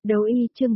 Đấu y chương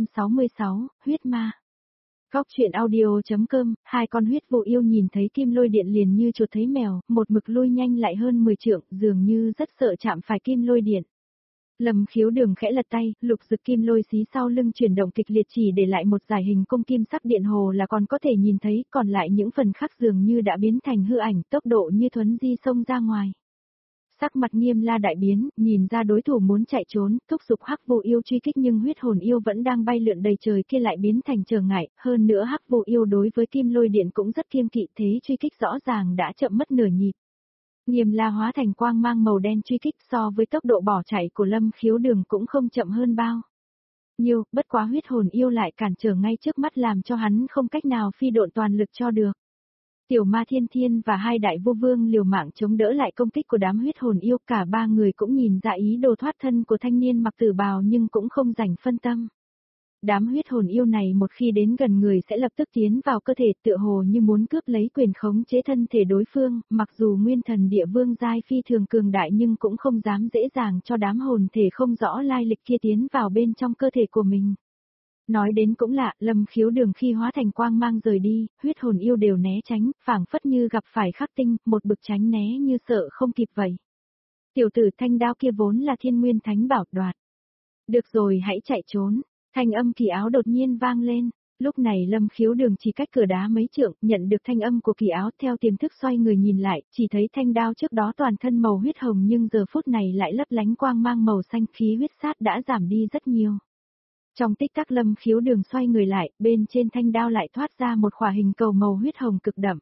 466, huyết ma. Góc truyện audio.com, hai con huyết vụ yêu nhìn thấy kim lôi điện liền như chuột thấy mèo, một mực lui nhanh lại hơn 10 trượng, dường như rất sợ chạm phải kim lôi điện. Lâm Khiếu Đường khẽ lật tay, lục dực kim lôi xí sau lưng chuyển động kịch liệt chỉ để lại một dải hình cung kim sắc điện hồ là còn có thể nhìn thấy, còn lại những phần khác dường như đã biến thành hư ảnh, tốc độ như thuấn di xông ra ngoài. Sắc mặt Nghiêm La đại biến, nhìn ra đối thủ muốn chạy trốn, thúc giục hắc vụ yêu truy kích nhưng huyết hồn yêu vẫn đang bay lượn đầy trời kia lại biến thành trở ngại, hơn nữa hắc vụ yêu đối với kim lôi điện cũng rất kiêng kỵ, thế truy kích rõ ràng đã chậm mất nửa nhịp. Nghiêm La hóa thành quang mang màu đen truy kích so với tốc độ bỏ chạy của Lâm Khiếu Đường cũng không chậm hơn bao nhiêu, bất quá huyết hồn yêu lại cản trở ngay trước mắt làm cho hắn không cách nào phi độn toàn lực cho được. Tiểu Ma Thiên Thiên và hai đại vô vương liều mạng chống đỡ lại công kích của đám huyết hồn yêu, cả ba người cũng nhìn ra ý đồ thoát thân của thanh niên mặc tử bào nhưng cũng không rảnh phân tâm. Đám huyết hồn yêu này một khi đến gần người sẽ lập tức tiến vào cơ thể, tựa hồ như muốn cướp lấy quyền khống chế thân thể đối phương, mặc dù nguyên thần địa vương giai phi thường cường đại nhưng cũng không dám dễ dàng cho đám hồn thể không rõ lai lịch kia tiến vào bên trong cơ thể của mình. Nói đến cũng lạ, Lâm Khiếu Đường khi hóa thành quang mang rời đi, huyết hồn yêu đều né tránh, phảng phất như gặp phải khắc tinh, một bực tránh né như sợ không kịp vậy. Tiểu tử thanh đao kia vốn là thiên nguyên thánh bảo đoạt. Được rồi hãy chạy trốn, thanh âm Kỳ Áo đột nhiên vang lên, lúc này Lâm Khiếu Đường chỉ cách cửa đá mấy trượng, nhận được thanh âm của Kỳ Áo theo tiềm thức xoay người nhìn lại, chỉ thấy thanh đao trước đó toàn thân màu huyết hồng nhưng giờ phút này lại lấp lánh quang mang màu xanh, khí huyết sát đã giảm đi rất nhiều. Trong tích tắc Lâm Khiếu Đường xoay người lại, bên trên thanh đao lại thoát ra một khỏa hình cầu màu huyết hồng cực đậm.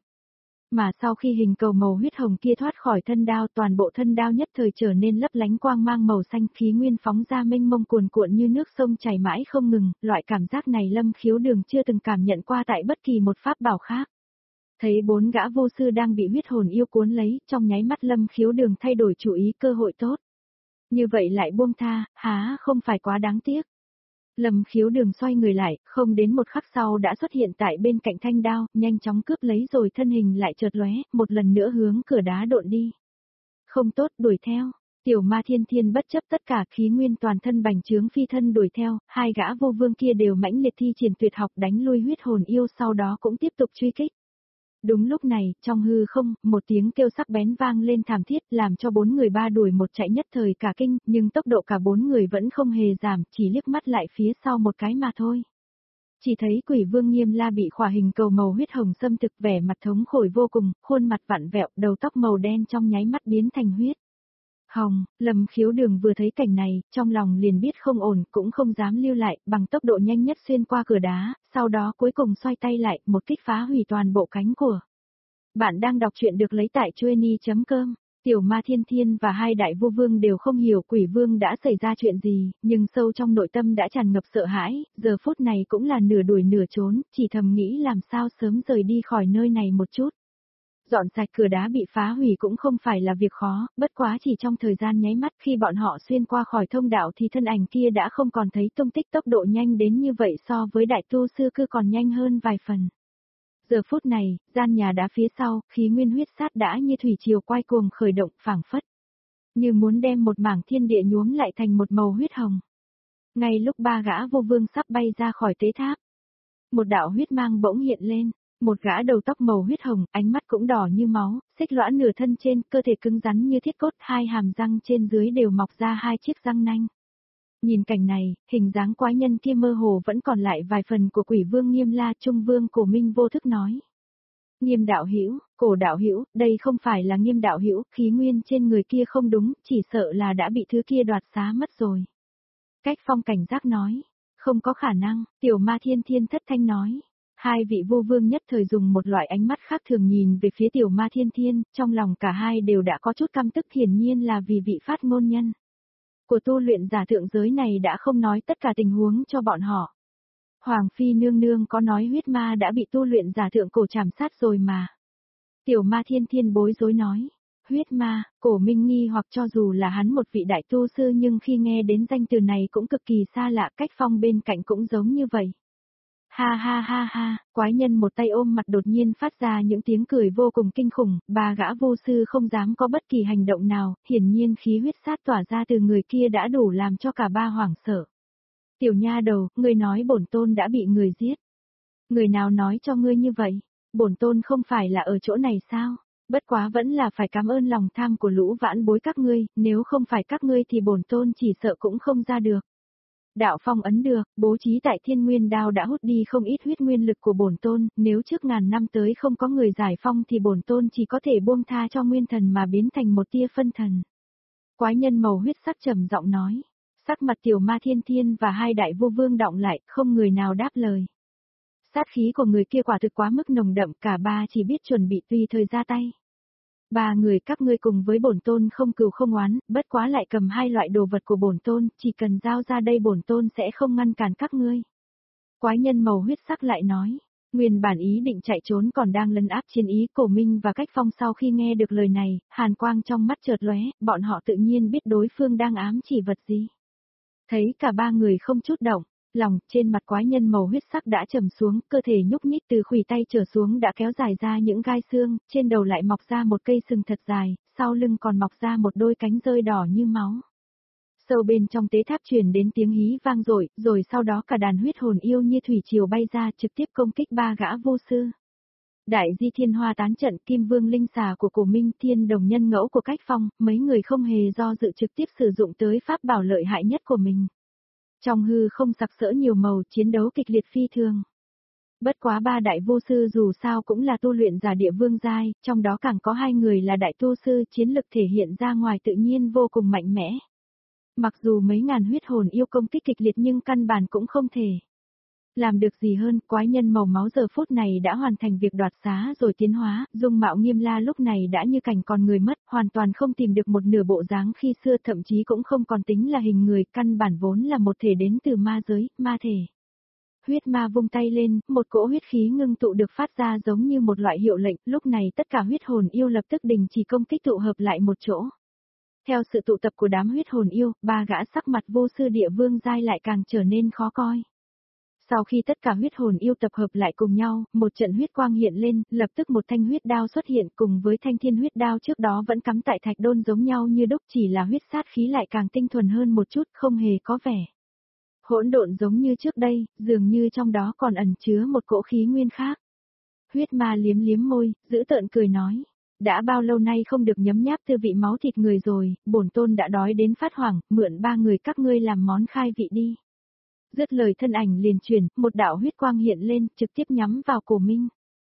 Mà sau khi hình cầu màu huyết hồng kia thoát khỏi thân đao, toàn bộ thân đao nhất thời trở nên lấp lánh quang mang màu xanh, khí nguyên phóng ra mênh mông cuồn cuộn như nước sông chảy mãi không ngừng, loại cảm giác này Lâm Khiếu Đường chưa từng cảm nhận qua tại bất kỳ một pháp bảo khác. Thấy bốn gã vô sư đang bị huyết hồn yêu cuốn lấy, trong nháy mắt Lâm Khiếu Đường thay đổi chủ ý, cơ hội tốt. Như vậy lại buông tha, há không phải quá đáng tiếc. Lâm Khiếu Đường xoay người lại, không đến một khắc sau đã xuất hiện tại bên cạnh thanh đao, nhanh chóng cướp lấy rồi thân hình lại chợt lóe, một lần nữa hướng cửa đá độn đi. Không tốt, đuổi theo. Tiểu Ma Thiên Thiên bất chấp tất cả khí nguyên toàn thân bành trướng phi thân đuổi theo, hai gã vô vương kia đều mãnh liệt thi triển tuyệt học đánh lui huyết hồn yêu, sau đó cũng tiếp tục truy kích. Đúng lúc này, trong hư không, một tiếng kêu sắc bén vang lên thảm thiết, làm cho bốn người ba đuổi một chạy nhất thời cả kinh, nhưng tốc độ cả bốn người vẫn không hề giảm, chỉ liếc mắt lại phía sau một cái mà thôi. Chỉ thấy Quỷ Vương Nghiêm La bị khỏa hình cầu màu huyết hồng xâm thực, vẻ mặt thống khổ vô cùng, khuôn mặt vặn vẹo, đầu tóc màu đen trong nháy mắt biến thành huyết hồng. Lâm Khiếu Đường vừa thấy cảnh này, trong lòng liền biết không ổn, cũng không dám lưu lại, bằng tốc độ nhanh nhất xuyên qua cửa đá, sau đó cuối cùng xoay tay lại, một kích phá hủy toàn bộ cánh của. Bạn đang đọc truyện được lấy tại chueny.com. Tiểu Ma Thiên Thiên và hai đại vô vương đều không hiểu Quỷ Vương đã xảy ra chuyện gì, nhưng sâu trong nội tâm đã tràn ngập sợ hãi, giờ phút này cũng là nửa đuổi nửa trốn, chỉ thầm nghĩ làm sao sớm rời đi khỏi nơi này một chút. Dọn sạch cửa đá bị phá hủy cũng không phải là việc khó, bất quá chỉ trong thời gian nháy mắt khi bọn họ xuyên qua khỏi thông đạo thì thân ảnh kia đã không còn thấy tung tích, tốc độ nhanh đến như vậy so với đại tu sư cư còn nhanh hơn vài phần. Giờ phút này, gian nhà đá phía sau, khí nguyên huyết sát đã như thủy triều quay cuồng khởi động, phảng phất như muốn đem một mảng thiên địa nhuốm lại thành một màu huyết hồng. Ngay lúc ba gã vô vương sắp bay ra khỏi tế tháp, một đạo huyết mang bỗng hiện lên. Một gã đầu tóc màu huyết hồng, ánh mắt cũng đỏ như máu, xích lõa nửa thân trên, cơ thể cứng rắn như thiết cốt, hai hàm răng trên dưới đều mọc ra hai chiếc răng nanh. Nhìn cảnh này, hình dáng quái nhân kia mơ hồ vẫn còn lại vài phần của Quỷ Vương Nghiêm La. Trung Vương Cổ Minh vô thức nói: Nghiêm đạo hữu, Cổ đạo hữu, đây không phải là Nghiêm đạo hữu, khí nguyên trên người kia không đúng, chỉ sợ là đã bị thứ kia đoạt xá mất rồi. Cách Phong cảnh giác nói: Không có khả năng. Tiểu Ma Thiên Thiên thất thanh nói. Hai vị vô vương nhất thời dùng một loại ánh mắt khác thường nhìn về phía Tiểu Ma Thiên Thiên, trong lòng cả hai đều đã có chút căm tức, hiển nhiên là vì vị phát ngôn nhân của tu luyện giả thượng giới này đã không nói tất cả tình huống cho bọn họ. Hoàng Phi nương nương có nói huyết ma đã bị tu luyện giả thượng cổ trảm sát rồi mà. Tiểu Ma Thiên Thiên bối rối nói. Huyết ma, Cổ Minh nghi hoặc cho dù là hắn một vị đại tu sư nhưng khi nghe đến danh từ này cũng cực kỳ xa lạ, Cách Phong bên cạnh cũng giống như vậy. Ha ha ha ha, quái nhân một tay ôm mặt đột nhiên phát ra những tiếng cười vô cùng kinh khủng, ba gã vô sư không dám có bất kỳ hành động nào, hiển nhiên khí huyết sát tỏa ra từ người kia đã đủ làm cho cả ba hoảng sợ. Tiểu nha đầu, ngươi nói bổn tôn đã bị người giết. Người nào nói cho ngươi như vậy? Bổn tôn không phải là ở chỗ này sao? Bất quá vẫn là phải cảm ơn lòng tham của lũ vãn bối các ngươi, nếu không phải các ngươi thì bổn tôn chỉ sợ cũng không ra được. Đạo phong ấn được, bố trí tại thiên nguyên đao đã hút đi không ít huyết nguyên lực của bổn tôn, nếu trước ngàn năm tới không có người giải phong thì bổn tôn chỉ có thể buông tha cho nguyên thần mà biến thành một tia phân thần. Quái nhân màu huyết sắc trầm giọng nói, sắc mặt tiểu ma thiên thiên và hai đại vô vương đọng lại, không người nào đáp lời. Sát khí của người kia quả thực quá mức nồng đậm, cả ba chỉ biết chuẩn bị tùy thời ra tay. Ba người các ngươi cùng với bổn tôn không cừu không oán, bất quá lại cầm hai loại đồ vật của bổn tôn, chỉ cần giao ra đây bổn tôn sẽ không ngăn cản các ngươi. Quái nhân màu huyết sắc lại nói, nguyên bản ý định chạy trốn còn đang lấn áp chiến ý. Cổ Minh và Cách Phong sau khi nghe được lời này, hàn quang trong mắt chợt lóe, bọn họ tự nhiên biết đối phương đang ám chỉ vật gì. Thấy cả ba người không chút động, lòng trên mặt quái nhân màu huyết sắc đã trầm xuống, cơ thể nhúc nhích từ khuỷu tay trở xuống đã kéo dài ra những gai xương, trên đầu lại mọc ra một cây sừng thật dài, sau lưng còn mọc ra một đôi cánh rơi đỏ như máu. Sâu bên trong tế tháp truyền đến tiếng hí vang dội, rồi sau đó cả đàn huyết hồn yêu như thủy triều bay ra trực tiếp công kích ba gã vô sư. Đại di thiên hoa tán trận, kim vương linh xà của Cổ Minh, thiên đồng nhân ngẫu của Cách Phong, mấy người không hề do dự trực tiếp sử dụng tới pháp bảo lợi hại nhất của mình. Trong hư không sặc sỡ nhiều màu, chiến đấu kịch liệt phi thường. Bất quá ba đại vô sư dù sao cũng là tu luyện giả địa vương giai, trong đó càng có hai người là đại tu sư, chiến lực thể hiện ra ngoài tự nhiên vô cùng mạnh mẽ. Mặc dù mấy ngàn huyết hồn yêu công kích kịch liệt nhưng căn bản cũng không thể làm được gì hơn. Quái nhân màu máu giờ phút này đã hoàn thành việc đoạt xá rồi tiến hóa, dung mạo Nghiêm La lúc này đã như cảnh còn người mất, hoàn toàn không tìm được một nửa bộ dáng khi xưa, thậm chí cũng không còn tính là hình người, căn bản vốn là một thể đến từ ma giới, ma thể. Huyết ma vung tay lên, một cỗ huyết khí ngưng tụ được phát ra giống như một loại hiệu lệnh, lúc này tất cả huyết hồn yêu lập tức đình chỉ công kích tụ hợp lại một chỗ. Theo sự tụ tập của đám huyết hồn yêu, ba gã sắc mặt vô sư địa vương giai lại càng trở nên khó coi. Sau khi tất cả huyết hồn yêu tập hợp lại cùng nhau, một trận huyết quang hiện lên, lập tức một thanh huyết đao xuất hiện cùng với thanh thiên huyết đao trước đó vẫn cắm tại thạch đôn giống nhau như đúc, chỉ là huyết sát khí lại càng tinh thuần hơn một chút, không hề có vẻ hỗn độn giống như trước đây, dường như trong đó còn ẩn chứa một cỗ khí nguyên khác. Huyết ma liếm liếm môi, giữ tợn cười nói, đã bao lâu nay không được nhấm nháp tư vị máu thịt người rồi, bổn tôn đã đói đến phát hoảng, mượn ba người các ngươi làm món khai vị đi. Dứt lời thân ảnh liền chuyển, một đạo huyết quang hiện lên, trực tiếp nhắm vào Cổ Minh.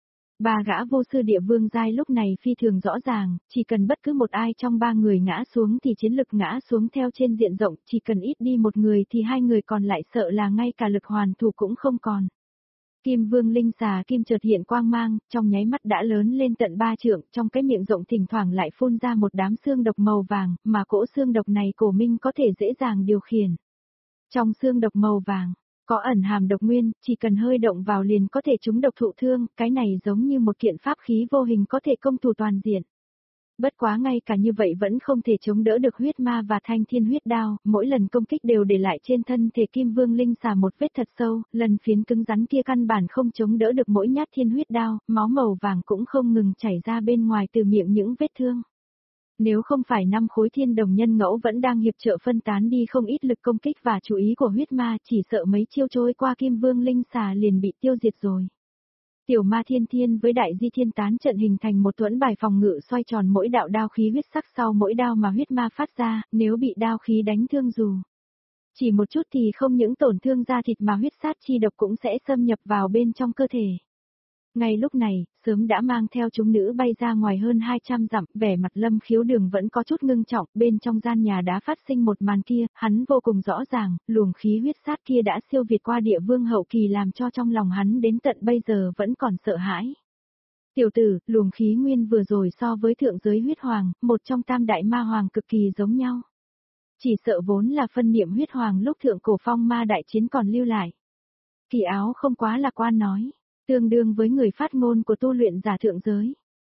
Ba gã vô sư địa vương giai lúc này phi thường rõ ràng, chỉ cần bất cứ một ai trong ba người ngã xuống thì chiến lực ngã xuống theo trên diện rộng, chỉ cần ít đi một người thì hai người còn lại sợ là ngay cả lực hoàn thủ cũng không còn. Kim vương linh xà kim chợt hiện quang mang, trong nháy mắt đã lớn lên tận 3 trượng, trong cái miệng rộng thỉnh thoảng lại phun ra một đám xương độc màu vàng, mà cỗ xương độc này Cổ Minh có thể dễ dàng điều khiển. Trong xương độc màu vàng, có ẩn hàm độc nguyên, chỉ cần hơi động vào liền có thể trúng độc thụ thương, cái này giống như một kiện pháp khí vô hình có thể công thủ toàn diện. Bất quá ngay cả như vậy vẫn không thể chống đỡ được huyết ma và thanh thiên huyết đao, mỗi lần công kích đều để lại trên thân thể kim vương linh xà một vết thật sâu, lần phiến cứng rắn kia căn bản không chống đỡ được mỗi nhát thiên huyết đao, máu màu vàng cũng không ngừng chảy ra bên ngoài từ miệng những vết thương. Nếu không phải 5 khối thiên đồng nhân ngẫu vẫn đang hiệp trợ phân tán đi không ít lực công kích và chú ý của huyết ma, chỉ sợ mấy chiêu trôi qua kim vương linh xà liền bị tiêu diệt rồi. Tiểu ma thiên thiên với đại di thiên tán trận hình thành một thuẫn bài phòng ngự xoay tròn mỗi đạo đao khí huyết sắc sau mỗi đao mà huyết ma phát ra, nếu bị đao khí đánh thương dù chỉ một chút thì không những tổn thương da thịt mà huyết sát chi độc cũng sẽ xâm nhập vào bên trong cơ thể. Ngay lúc này, sớm đã mang theo chúng nữ bay ra ngoài hơn 200 dặm, vẻ mặt Lâm Khiếu Đường vẫn có chút ngưng trọng, bên trong gian nhà đã phát sinh một màn kia, hắn vô cùng rõ ràng, luồng khí huyết sát kia đã siêu việt qua địa vương hậu kỳ làm cho trong lòng hắn đến tận bây giờ vẫn còn sợ hãi. Tiểu tử, luồng khí nguyên vừa rồi so với thượng giới huyết hoàng, một trong tam đại ma hoàng cực kỳ giống nhau. Chỉ sợ vốn là phân niệm huyết hoàng lúc thượng cổ phong ma đại chiến còn lưu lại. Kỳ Áo không quá lạc quan nói. Tương đương với người phát ngôn của tu luyện giả thượng giới.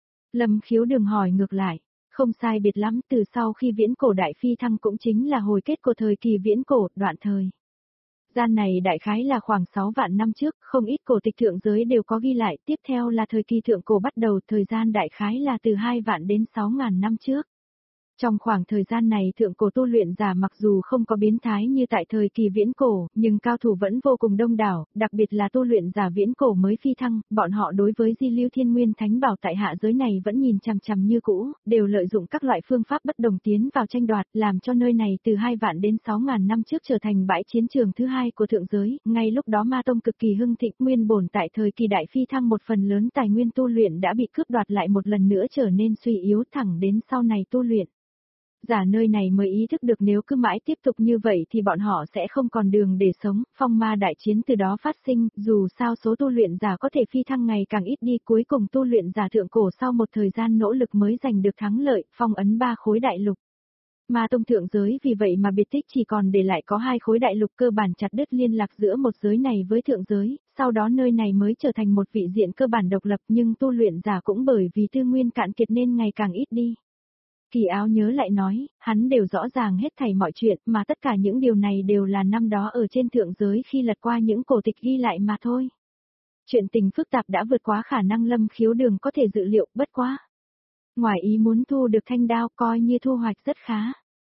Lâm Khiếu Đường hỏi ngược lại, không sai biệt lắm, từ sau khi viễn cổ đại phi thăng cũng chính là hồi kết của thời kỳ viễn cổ, đoạn thời gian này đại khái là khoảng 6 vạn năm trước, không ít cổ tịch thượng giới đều có ghi lại, tiếp theo là thời kỳ thượng cổ bắt đầu, thời gian đại khái là từ 2 vạn đến 6.000 năm trước. Trong khoảng thời gian này thượng cổ tu luyện giả mặc dù không có biến thái như tại thời kỳ viễn cổ, nhưng cao thủ vẫn vô cùng đông đảo, đặc biệt là tu luyện giả viễn cổ mới phi thăng, bọn họ đối với di lưu thiên nguyên thánh bảo tại hạ giới này vẫn nhìn chằm chằm như cũ, đều lợi dụng các loại phương pháp bất đồng tiến vào tranh đoạt, làm cho nơi này từ 2 vạn đến 6.000 năm trước trở thành bãi chiến trường thứ hai của thượng giới, ngay lúc đó ma tông cực kỳ hưng thịnh, nguyên bổn tại thời kỳ đại phi thăng một phần lớn tài nguyên tu luyện đã bị cướp đoạt lại một lần nữa trở nên suy yếu thẳng đến sau này tu luyện. Giả nơi này mới ý thức được nếu cứ mãi tiếp tục như vậy thì bọn họ sẽ không còn đường để sống, phong ma đại chiến từ đó phát sinh, dù sao số tu luyện giả có thể phi thăng ngày càng ít đi, cuối cùng tu luyện giả thượng cổ sau một thời gian nỗ lực mới giành được thắng lợi, phong ấn 3 khối đại lục. Ma tông thượng giới vì vậy mà biệt tích chỉ còn để lại có 2 khối đại lục, cơ bản chặt đứt liên lạc giữa một giới này với thượng giới, sau đó nơi này mới trở thành một vị diện cơ bản độc lập, nhưng tu luyện giả cũng bởi vì tư nguyên cạn kiệt nên ngày càng ít đi. Kỳ Áo nhớ lại nói, hắn đều rõ ràng hết thảy mọi chuyện, mà tất cả những điều này đều là năm đó ở trên thượng giới khi lật qua những cổ tịch ghi lại mà thôi. Chuyện tình phức tạp đã vượt quá khả năng Lâm Khiếu Đường có thể dự liệu, bất quá. Ngoài ý muốn thu được thanh đao coi như thu hoạch rất khá.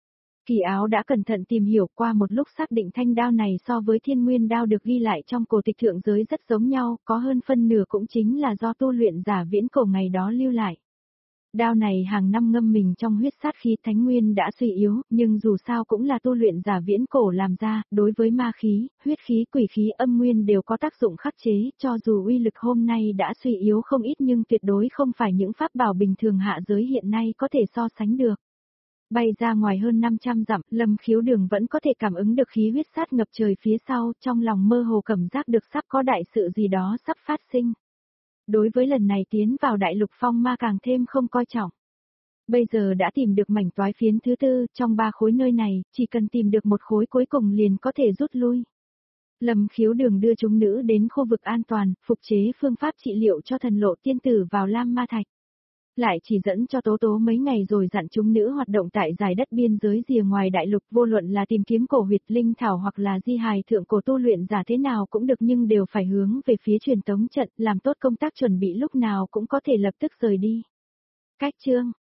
Kỳ Áo đã cẩn thận tìm hiểu, qua một lúc xác định thanh đao này so với thiên nguyên đao được ghi lại trong cổ tịch thượng giới rất giống nhau, có hơn phân nửa cũng chính là do tu luyện giả viễn cổ ngày đó lưu lại. Đao này hàng năm ngâm mình trong huyết sát khí, thánh nguyên đã suy yếu, nhưng dù sao cũng là tu luyện giả viễn cổ làm ra, đối với ma khí, huyết khí, quỷ khí, âm nguyên đều có tác dụng khắc chế, cho dù uy lực hôm nay đã suy yếu không ít nhưng tuyệt đối không phải những pháp bảo bình thường hạ giới hiện nay có thể so sánh được. Bay ra ngoài hơn 500 dặm, Lâm Khiếu Đường vẫn có thể cảm ứng được khí huyết sát ngập trời phía sau, trong lòng mơ hồ cảm giác được sắp có đại sự gì đó sắp phát sinh. Đối với lần này tiến vào đại lục phong ma càng thêm không coi trọng. Bây giờ đã tìm được mảnh toái phiến thứ 4, trong 3 khối nơi này, chỉ cần tìm được một khối cuối cùng liền có thể rút lui. Lâm Khiếu Đường đưa chúng nữ đến khu vực an toàn, phục chế phương pháp trị liệu cho thần lộ tiên tử vào Lam Ma Thạch. Lại chỉ dẫn cho Tố Tố mấy ngày rồi dặn chúng nữ hoạt động tại dài đất biên giới rìa ngoài đại lục, vô luận là tìm kiếm cổ huyệt linh thảo hoặc là di hài thượng cổ tu luyện giả thế nào cũng được, nhưng đều phải hướng về phía truyền tống trận, làm tốt công tác chuẩn bị lúc nào cũng có thể lập tức rời đi. Cách chương